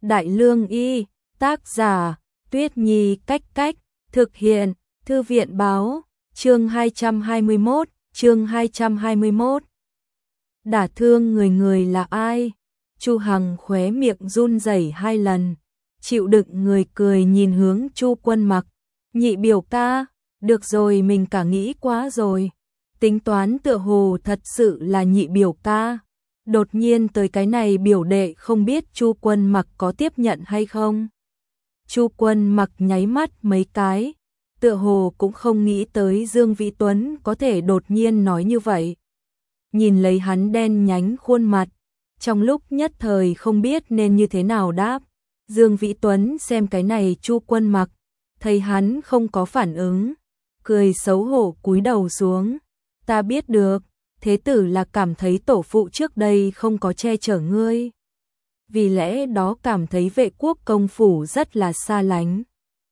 Đại Lương Y, tác giả, Tuyết Nhi Cách Cách, thực hiện, Thư viện Báo, chương 221, chương 221. Đả thương người người là ai? Chu Hằng khóe miệng run rẩy 2 lần, chịu đựng người cười nhìn hướng Chu Quân Mặc. Nhị biểu ca, được rồi, mình cả nghĩ quá rồi. Tính toán tựa hồ thật sự là nhị biểu ca. Đột nhiên tới cái này biểu đệ, không biết Chu Quân Mặc có tiếp nhận hay không. Chu Quân Mặc nháy mắt mấy cái, tựa hồ cũng không nghĩ tới Dương Vĩ Tuấn có thể đột nhiên nói như vậy. Nhìn lấy hắn đen nhánh khuôn mặt, trong lúc nhất thời không biết nên như thế nào đáp. Dương Vĩ Tuấn xem cái này Chu Quân Mặc, thấy hắn không có phản ứng, cười xấu hổ cúi đầu xuống. Ta biết được, thế tử là cảm thấy tổ phụ trước đây không có che chở ngươi, vì lẽ đó cảm thấy Vệ Quốc công phủ rất là xa lánh.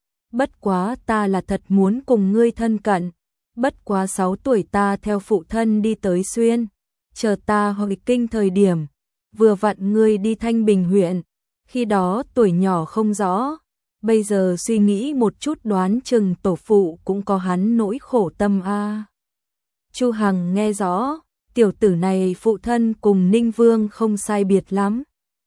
Bất quá ta là thật muốn cùng ngươi thân cận, bất quá 6 tuổi ta theo phụ thân đi tới Xuyên, chờ ta hồi kinh thời điểm, vừa vặn ngươi đi Thanh Bình huyện, khi đó tuổi nhỏ không rõ, bây giờ suy nghĩ một chút đoán chừng tổ phụ cũng có hắn nỗi khổ tâm a. Chu Hằng nghe rõ, tiểu tử này phụ thân cùng Ninh Vương không sai biệt lắm,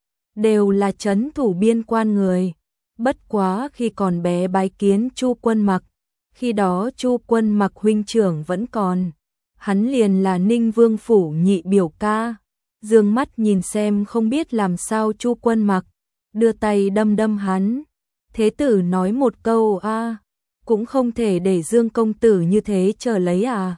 đều là trấn thủ biên quan người. Bất quá khi còn bé bái kiến Chu Quân Mặc, khi đó Chu Quân Mặc huynh trưởng vẫn còn, hắn liền là Ninh Vương phủ nhị biểu ca. Dương mắt nhìn xem không biết làm sao Chu Quân Mặc, đưa tay đâm đâm hắn. Thế tử nói một câu a, cũng không thể để Dương công tử như thế chờ lấy à.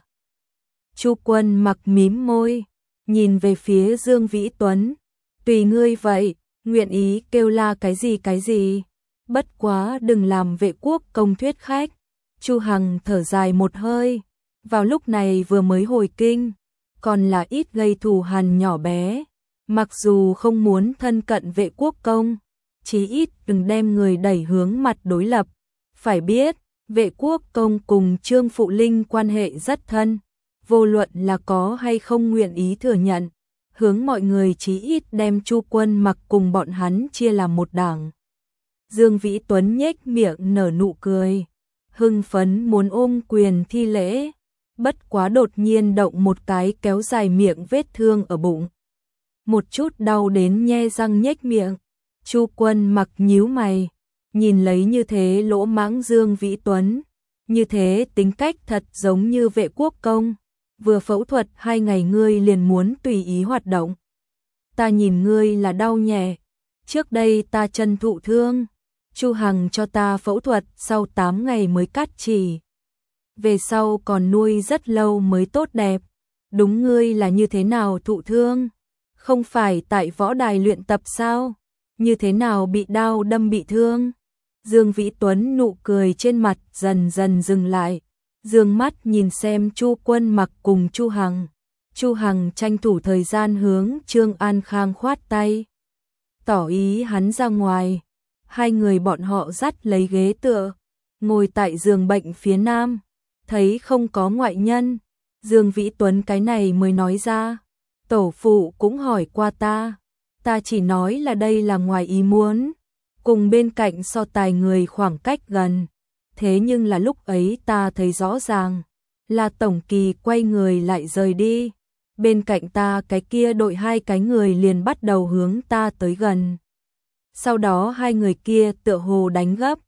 Chu Quân Mặc mím môi, nhìn về phía Dương Vĩ Tuấn, tùy ngươi vậy, nguyện ý kêu la cái gì, bất quá đừng làm Vệ Quốc công thuyết khách. Chu Hằng thở dài một hơi, vào lúc này vừa mới hồi kinh, còn là ít gây thù hằn nhỏ bé, mặc dù không muốn thân cận Vệ Quốc công, chí ít đừng đem người đẩy hướng mặt đối lập. Phải biết, Vệ Quốc công cùng Trương Phụ Linh quan hệ rất thân, vô luận là có hay không nguyện ý thừa nhận, hướng mọi người chí ít đem Chu Quân Mặc cùng bọn hắn chia làm một đảng. Dương Vĩ Tuấn nhếch miệng nở nụ cười, hưng phấn muốn ôm quyền thi lễ, bất quá đột nhiên động một cái kéo dài miệng vết thương ở bụng, một chút đau đến nhe răng nhếch miệng. Chu Quân Mặc nhíu mày, nhìn lấy như thế lỗ mãng Dương Vĩ Tuấn, như thế tính cách thật giống như Vệ Quốc công, vừa phẫu thuật 2 ngày ngươi liền muốn tùy ý hoạt động. Ta nhìn ngươi là đau nhẹ, trước đây ta chân thụ thương, Chu Hằng cho ta phẫu thuật sau 8 ngày mới cắt chỉ, về sau còn nuôi rất lâu mới tốt đẹp. Đúng, ngươi là như thế nào thụ thương? Không phải tại võ đài luyện tập sao? Như thế nào bị đao đâm bị thương? Dương Vĩ Tuấn nụ cười trên mặt dần dần dừng lại, dương mắt nhìn xem Chu Quân Mặc cùng Chu Hằng. Chu Hằng tranh thủ thời gian hướng Trương An Khang khoát tay, tỏ ý hắn ra ngoài. Hai người bọn họ dắt lấy ghế tựa, ngồi tại giường bệnh phía nam, thấy không có ngoại nhân, Dương Vĩ Tuấn cái này mới nói ra, tổ phụ cũng hỏi qua ta chỉ nói là đây là ngoài ý muốn, cùng bên cạnh so tài người khoảng cách gần, thế nhưng là lúc ấy ta thấy rõ ràng, là Tổng Kỳ quay người lại rời đi, bên cạnh ta cái kia đội 2 cái người liền bắt đầu hướng ta tới gần. Sau đó 2 người kia tựa hồ đánh gấp,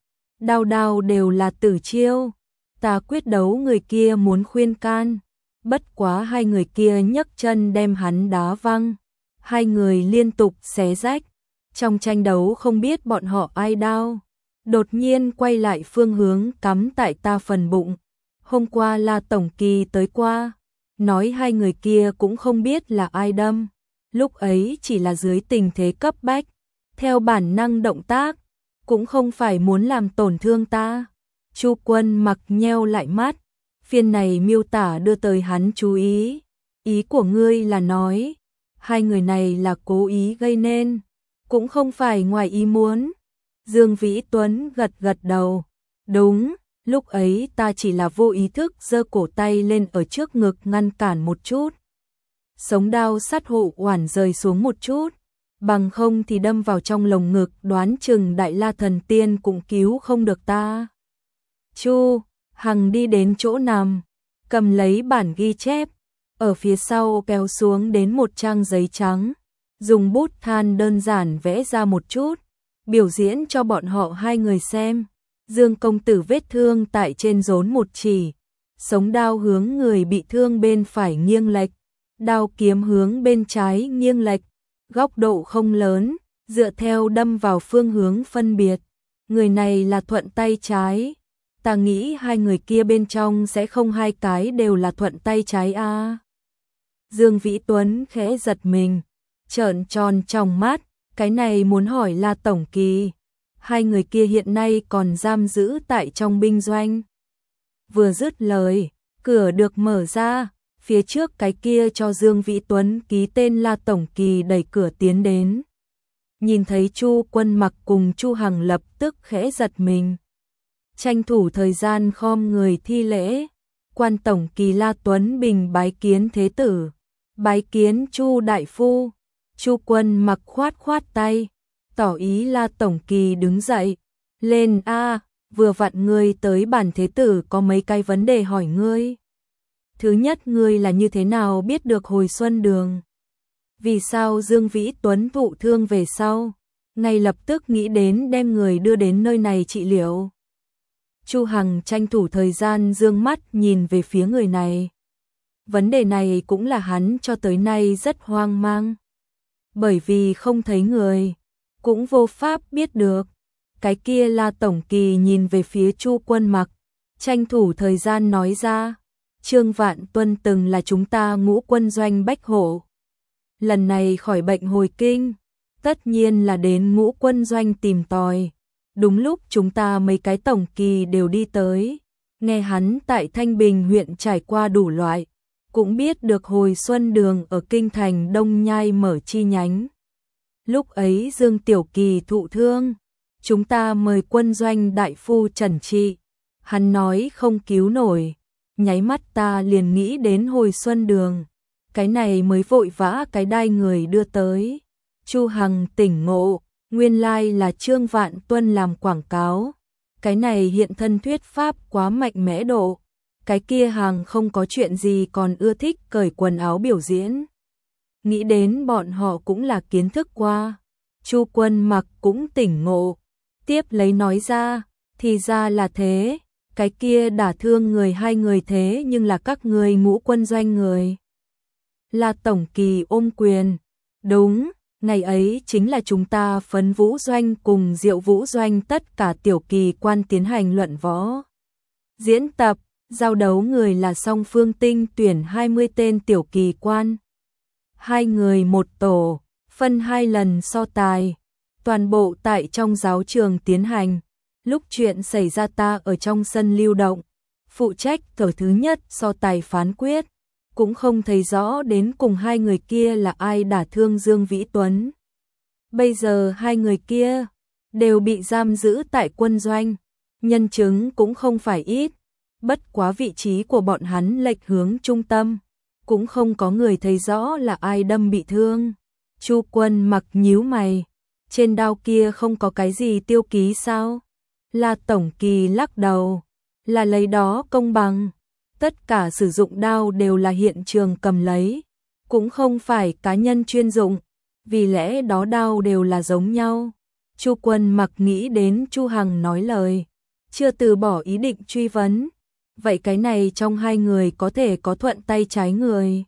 đao đều là tử chiêu, ta quyết đấu người kia muốn khuyên can, bất quá 2 người kia nhấc chân đem hắn đá văng, 2 người liên tục xé rách, trong tranh đấu không biết bọn họ ai đao, đột nhiên quay lại phương hướng cắm tại ta phần bụng. Hôm qua là Tổng Kỳ tới qua, nói 2 người kia cũng không biết là ai đâm, lúc ấy chỉ là dưới tình thế cấp bách, theo bản năng động tác, cũng không phải muốn làm tổn thương ta. Chu Quân Mặc nheo lại mắt, phiên này miêu tả đưa tới hắn chú ý. Ý của ngươi là nói, 2 người này là cố ý gây nên, cũng không phải ngoài ý muốn. Dương Vĩ Tuấn gật đầu, đúng, lúc ấy ta chỉ là vô ý thức giơ cổ tay lên ở trước ngực ngăn cản một chút. Sống đao sắt hộ oản rời xuống một chút, bằng không thì đâm vào trong lồng ngực, đoán chừng Đại La thần tiên cũng cứu không được ta. Chu Hằng đi đến chỗ nằm, cầm lấy bản ghi chép, ở phía sau kéo xuống đến một trang giấy trắng, dùng bút than đơn giản vẽ ra một chút, biểu diễn cho bọn họ hai người xem. Dương công tử vết thương tại trên rốn một chỉ, sống đao hướng người bị thương bên phải nghiêng lệch, đao kiếm hướng bên trái nghiêng lệch, góc độ không lớn, dựa theo đâm vào phương hướng phân biệt. Người này là thuận tay trái, ta nghĩ hai người kia bên trong sẽ không hai cái đều là thuận tay trái a. Dương Vĩ Tuấn khẽ giật mình, trợn tròn trong mắt, cái này muốn hỏi La Tổng Kỳ, hai người kia hiện nay còn giam giữ tại trong binh doanh. Vừa dứt lời, cửa được mở ra, phía trước cái kia cho Dương Vĩ Tuấn ký tên La Tổng Kỳ đẩy cửa tiến đến. Nhìn thấy Chu Quân Mặc cùng Chu Hằng lập tức khẽ giật mình. Tranh thủ thời gian khom người thi lễ, Quan Tổng Kỳ La Tuấn Bình bái kiến thế tử, bái kiến Chu đại phu. Chu Quân Mặc khoát khoát tay, tỏ ý La Tổng Kỳ đứng dậy, lên a, vừa vặn ngươi tới bản thế tử có mấy cái vấn đề hỏi ngươi. Thứ nhất, ngươi là như thế nào biết được Hồi Xuân Đường? Vì sao Dương Vĩ Tuấn thụ thương về sau, ngay lập tức nghĩ đến đem người đưa đến nơi này trị liệu? Chu Hằng tranh thủ thời gian dương mắt nhìn về phía người này. Vấn đề này cũng là hắn cho tới nay rất hoang mang. Bởi vì không thấy người, cũng vô pháp biết được. Cái kia La Tổng Kỳ nhìn về phía Chu Quân Mặc, tranh thủ thời gian nói ra, Trương Vạn Tuân từng là chúng ta Ngũ Quân doanh bách hộ. Lần này khỏi bệnh hồi kinh, tất nhiên là đến Ngũ Quân doanh tìm tòi. Đúng lúc chúng ta mấy cái tổng kỳ đều đi tới, nghe hắn tại Thanh Bình huyện trải qua đủ loại, cũng biết được Hồi Xuân Đường ở kinh thành Đông Nhai mở chi nhánh. Lúc ấy Dương Tiểu Kỳ thụ thương, chúng ta mời quân doanh đại phu trần trị, hắn nói không cứu nổi, nháy mắt ta liền nghĩ đến Hồi Xuân Đường, cái này mới vội vã cái đai người đưa tới. Chu Hằng tỉnh ngộ, nguyên lai là Trương Vạn Tuân làm quảng cáo, cái này hiện thân thuyết pháp quá mạnh mẽ độ, cái kia hàng không có chuyện gì còn ưa thích cởi quần áo biểu diễn. Nghĩ đến bọn họ cũng là kiến thức qua. Chu Quân Mặc cũng tỉnh ngộ, tiếp lấy nói ra, thì ra là thế, cái kia đả thương người hai người thế nhưng là các người Ngũ Quân doanh người. La Tổng Kỳ ôm quyền, đúng, ngày ấy chính là chúng ta Phấn Vũ doanh cùng Diệu Vũ doanh tất cả tiểu kỳ quan tiến hành luận võ. Diễn tập, giao đấu người là Song Phương Tinh tuyển 20 tên tiểu kỳ quan. Hai người một tổ, phân hai lần so tài, toàn bộ tại trong giáo trường tiến hành. Lúc chuyện xảy ra ta ở trong sân lưu động, phụ trách tổ thứ nhất so tài phán quyết, cũng không thấy rõ đến cùng hai người kia là ai đả thương Dương Vĩ Tuấn. Bây giờ hai người kia đều bị giam giữ tại quân doanh, nhân chứng cũng không phải ít, bất quá vị trí của bọn hắn lệch hướng trung tâm, cũng không có người thấy rõ là ai đâm bị thương. Chu Quân Mặc nhíu mày, trên đao kia không có cái gì tiêu ký sao? La Tổng Kỳ lắc đầu, là lấy đó công bằng, tất cả sử dụng đao đều là hiện trường cầm lấy, cũng không phải cá nhân chuyên dụng, vì lẽ đó đao đều là giống nhau. Chu Quân Mặc nghĩ đến Chu Hằng nói lời, chưa từ bỏ ý định truy vấn, vậy cái này trong hai người có thể có thuận tay trái người?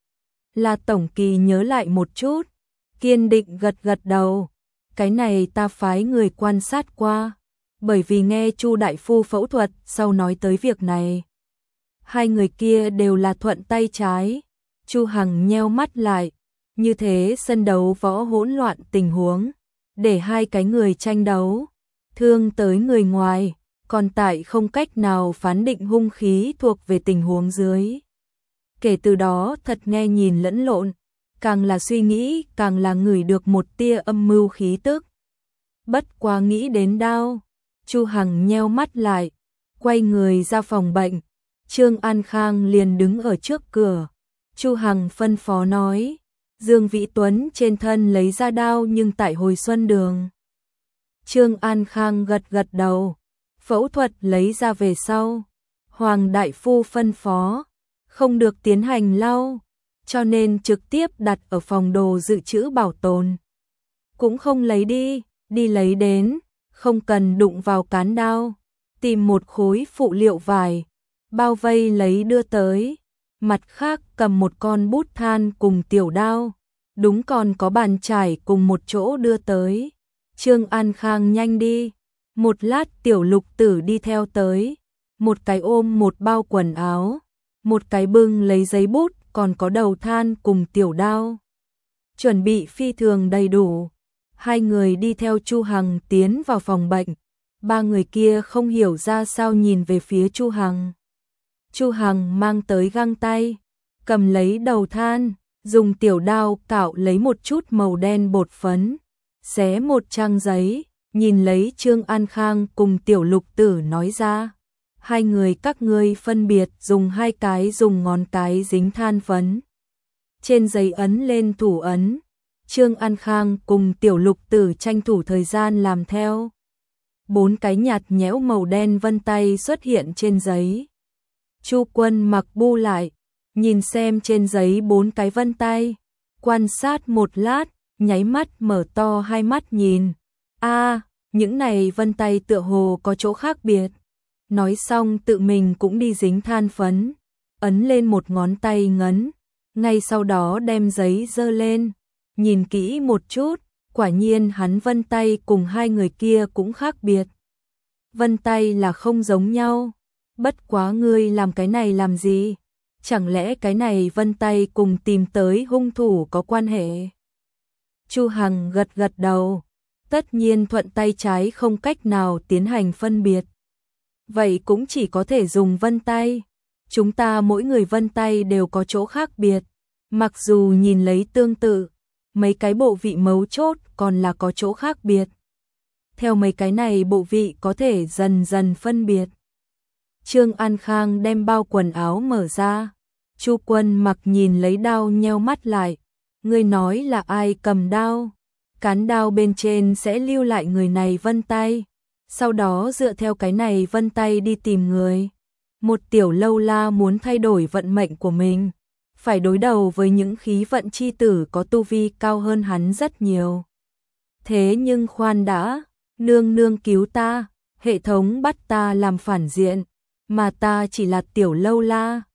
La Tổng Kỳ nhớ lại một chút, kiên định gật gật đầu, cái này ta phái người quan sát qua, bởi vì nghe Chu đại phu phẫu thuật sau nói tới việc này. Hai người kia đều là thuận tay trái. Chu Hằng nheo mắt lại, như thế sân đấu võ hỗn loạn tình huống, để hai cái người tranh đấu, thương tới người ngoài, còn tại không cách nào phán định hung khí thuộc về tình huống dưới. Kể từ đó thật nghe nhìn lẫn lộn, càng là suy nghĩ càng là ngửi được một tia âm mưu khí tức. Bất quá nghĩ đến đao, Chu Hằng nheo mắt lại, quay người ra phòng bệnh. Trương An Khang liền đứng ở trước cửa. Chu Hằng phân phó nói, Dương Vĩ Tuấn trên thân lấy ra đao nhưng tại hồi xuân đường. Trương An Khang gật gật đầu, phẫu thuật lấy ra về sau. Hoàng đại phu phân phó, không được tiến hành lau, cho nên trực tiếp đặt ở phòng đồ dự trữ bảo tồn. Cũng không lấy đi lấy đến, không cần đụng vào cán đao, tìm một khối phụ liệu vải, bao vây lấy đưa tới, mặt khác cầm một con bút than cùng tiểu đao, đúng còn có bàn chải cùng một chỗ đưa tới. Trương An Khang nhanh đi, một lát Tiểu Lục Tử đi theo tới, một cái ôm một bao quần áo, một cái bưng lấy giấy bút còn có đầu than cùng tiểu đao. Chuẩn bị phi thường đầy đủ, hai người đi theo Chu Hằng tiến vào phòng bệnh, ba người kia không hiểu ra sao nhìn về phía Chu Hằng. Chu Hằng mang tới găng tay, cầm lấy đầu than, dùng tiểu đao cạo lấy một chút màu đen bột phấn, xé một trang giấy, nhìn lấy Trương An Khang cùng Tiểu Lục Tử nói ra. Hai người các ngươi phân biệt dùng hai cái dùng ngón cái dính than phấn. Trên giấy ấn lên thủ ấn, Trương An Khang cùng Tiểu Lục Tử tranh thủ thời gian làm theo. 4 cái nhạt nhẽo màu đen vân tay xuất hiện trên giấy. Chu Quân Mặc bu lại, nhìn xem trên giấy 4 cái vân tay, quan sát một lát, nháy mắt mở to hai mắt nhìn. Những này vân tay tựa hồ có chỗ khác biệt. Nói xong tự mình cũng đi dính than phấn, ấn lên một ngón tay ngấn, ngay sau đó đem giấy giơ lên, nhìn kỹ một chút, quả nhiên hắn vân tay cùng hai người kia cũng khác biệt. Vân tay là không giống nhau, bất quá ngươi làm cái này làm gì? Chẳng lẽ cái này vân tay cùng tìm tới hung thủ có quan hệ? Chu Hằng gật gật đầu, tất nhiên thuận tay trái không cách nào tiến hành phân biệt. Vậy cũng chỉ có thể dùng vân tay. Chúng ta mỗi người vân tay đều có chỗ khác biệt. Mặc dù nhìn lấy tương tự, mấy cái bộ vị mấu chốt còn là có chỗ khác biệt. Theo mấy cái này bộ vị có thể dần dần phân biệt. Trương An Khang đem bao quần áo mở ra. Chu Quân Mặc nhìn lấy đao nheo mắt lại. Ngươi nói là ai cầm đao? Cán đao bên trên sẽ lưu lại người này vân tay. Sau đó dựa theo cái này vân tay đi tìm người. Một tiểu lâu la muốn thay đổi vận mệnh của mình, phải đối đầu với những khí vận chi tử có tu vi cao hơn hắn rất nhiều. Thế nhưng khoan đã, nương nương cứu ta, hệ thống bắt ta làm phản diện, mà ta chỉ là tiểu lâu la,